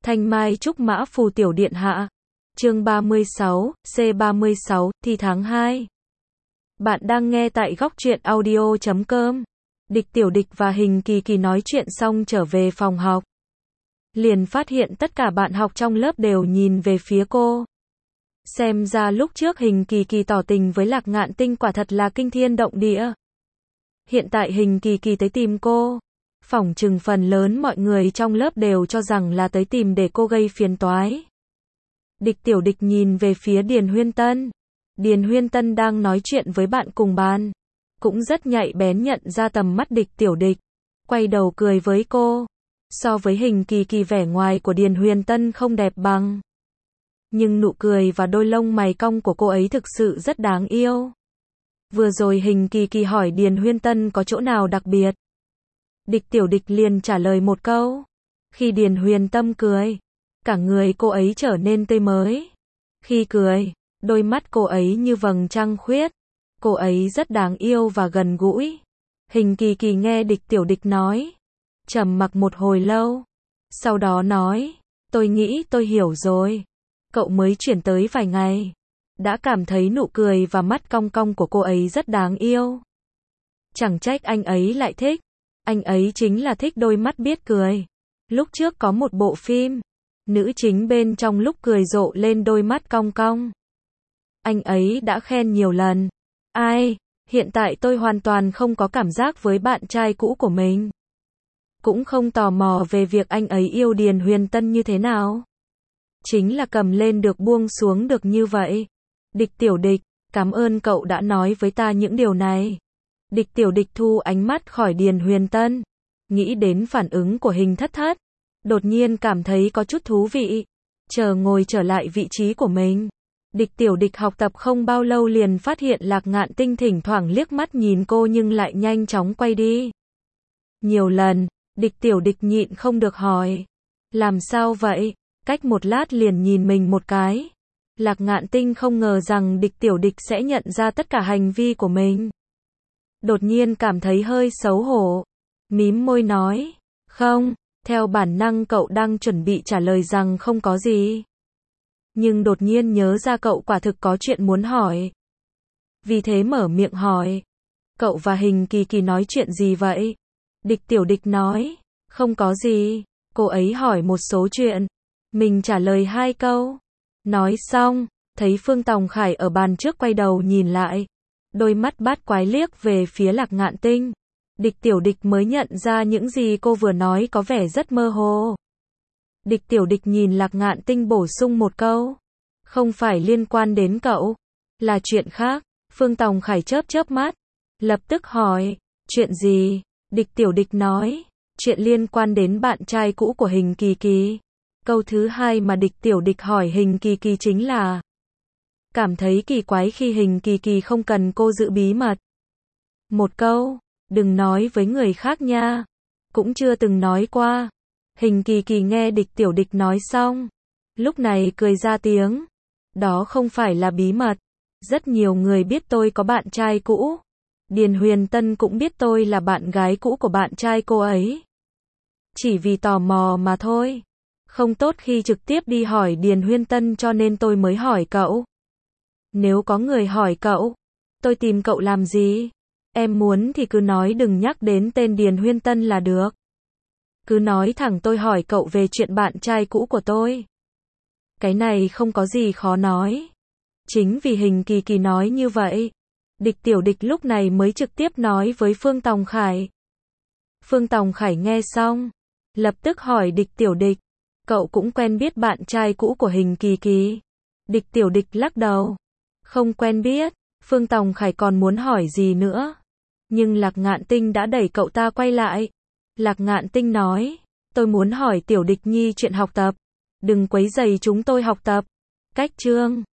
Thanh Mai Trúc Mã Phù Tiểu Điện Hạ. Chương 36, C36, thi tháng 2. Bạn đang nghe tại góc truyện audio.com. Địch Tiểu Địch và Hình Kỳ Kỳ nói chuyện xong trở về phòng học. Liền phát hiện tất cả bạn học trong lớp đều nhìn về phía cô. Xem ra lúc trước Hình Kỳ Kỳ tỏ tình với Lạc Ngạn Tinh quả thật là kinh thiên động địa. Hiện tại Hình Kỳ Kỳ tới tìm cô. Phỏng chừng phần lớn mọi người trong lớp đều cho rằng là tới tìm để cô gây phiền toái. Địch Tiểu Địch nhìn về phía Điền Huyên Tân. Điền Huyên Tân đang nói chuyện với bạn cùng bàn. Cũng rất nhạy bén nhận ra tầm mắt Địch Tiểu Địch. Quay đầu cười với cô. So với Hình Kỳ Kỳ vẻ ngoài của Điền Huyên Tân không đẹp bằng. Nhưng nụ cười và đôi lông mày cong của cô ấy thực sự rất đáng yêu. Vừa rồi Hình Kỳ Kỳ hỏi Điền Huyên Tân có chỗ nào đặc biệt. Địch Tiểu Địch liền trả lời một câu. Khi Điền Huyên Tâm cười, cả người cô ấy trở nên tươi mới. Khi cười, đôi mắt cô ấy như vầng trăng khuyết. Cô ấy rất đáng yêu và gần gũi. Hình Kỳ Kỳ nghe Địch Tiểu Địch nói, trầm mặc một hồi lâu. Sau đó nói, tôi nghĩ tôi hiểu rồi. Cậu mới chuyển tới vài ngày. Đã cảm thấy nụ cười và mắt cong cong của cô ấy rất đáng yêu. Chẳng trách anh ấy lại thích. Anh ấy chính là thích đôi mắt biết cười. Lúc trước có một bộ phim, nữ chính bên trong lúc cười rộ lên đôi mắt cong cong. Anh ấy đã khen nhiều lần. Ai, hiện tại tôi hoàn toàn không có cảm giác với bạn trai cũ của mình. Cũng không tò mò về việc anh ấy yêu Điền Huyên Tân như thế nào. Chính là cầm lên được buông xuống được như vậy. Địch Tiểu Địch, cảm ơn cậu đã nói với ta những điều này. Địch Tiểu Địch thu ánh mắt khỏi Điền Huyên Tân. Nghĩ đến phản ứng của Hình Thất Thất. Đột nhiên cảm thấy có chút thú vị. Chờ ngồi trở lại vị trí của mình. Địch Tiểu Địch học tập không bao lâu liền phát hiện Lạc Ngạn Tinh thỉnh thoảng liếc mắt nhìn cô nhưng lại nhanh chóng quay đi. Nhiều lần, Địch Tiểu Địch nhịn không được hỏi. Làm sao vậy? Cách một lát liền nhìn mình một cái. Lạc Ngạn Tinh không ngờ rằng Địch Tiểu Địch sẽ nhận ra tất cả hành vi của mình. Đột nhiên cảm thấy hơi xấu hổ. Mím môi nói, không, theo bản năng cậu đang chuẩn bị trả lời rằng không có gì. Nhưng đột nhiên nhớ ra cậu quả thực có chuyện muốn hỏi. Vì thế mở miệng hỏi, cậu và Hình Kỳ Kỳ nói chuyện gì vậy? Địch Tiểu Địch nói, không có gì, cô ấy hỏi một số chuyện. Mình trả lời 2 câu. Nói xong, thấy Phương Tòng Khải ở bàn trước quay đầu nhìn lại. Đôi mắt bát quái liếc về phía Lạc Ngạn Tinh. Địch Tiểu Địch mới nhận ra những gì cô vừa nói có vẻ rất mơ hồ. Địch Tiểu Địch nhìn Lạc Ngạn Tinh bổ sung một câu. Không phải liên quan đến cậu. Là chuyện khác. Phương Tòng Khải chớp chớp mắt. Lập tức hỏi. Chuyện gì? Địch Tiểu Địch nói. Chuyện liên quan đến bạn trai cũ của Hình Kỳ Kỳ. Câu thứ 2 mà Địch Tiểu Địch hỏi Hình Kỳ Kỳ chính là cảm thấy kỳ quái khi Hình Kỳ Kỳ không cần cô giữ bí mật. Một câu, đừng nói với người khác nha. Cũng chưa từng nói qua. Hình Kỳ Kỳ nghe Địch Tiểu Địch nói xong. Lúc này cười ra tiếng. Đó không phải là bí mật. Rất nhiều người biết tôi có bạn trai cũ. Điền Huyên Tân cũng biết tôi là bạn gái cũ của bạn trai cô ấy. Chỉ vì tò mò mà thôi. Không tốt khi trực tiếp đi hỏi Điền Huyên Tân cho nên tôi mới hỏi cậu. Nếu có người hỏi cậu, tôi tìm cậu làm gì? Em muốn thì cứ nói đừng nhắc đến tên Điền Huyên Tân là được. Cứ nói thẳng tôi hỏi cậu về chuyện bạn trai cũ của tôi. Cái này không có gì khó nói. Chính vì Hình Kỳ Kỳ nói như vậy. Địch Tiểu Địch lúc này mới trực tiếp nói với Phương Tòng Khải. Phương Tòng Khải nghe xong, lập tức hỏi Địch Tiểu Địch. Cậu cũng quen biết bạn trai cũ của Hình Kỳ Kỳ? Địch Tiểu Địch lắc đầu. Không quen biết. Phương Tòng Khải còn muốn hỏi gì nữa. Nhưng Lạc Ngạn Tinh đã đẩy cậu ta quay lại. Lạc Ngạn Tinh nói. Tôi muốn hỏi Tiểu Địch Nhi chuyện học tập. Đừng quấy rầy chúng tôi học tập. Cách chương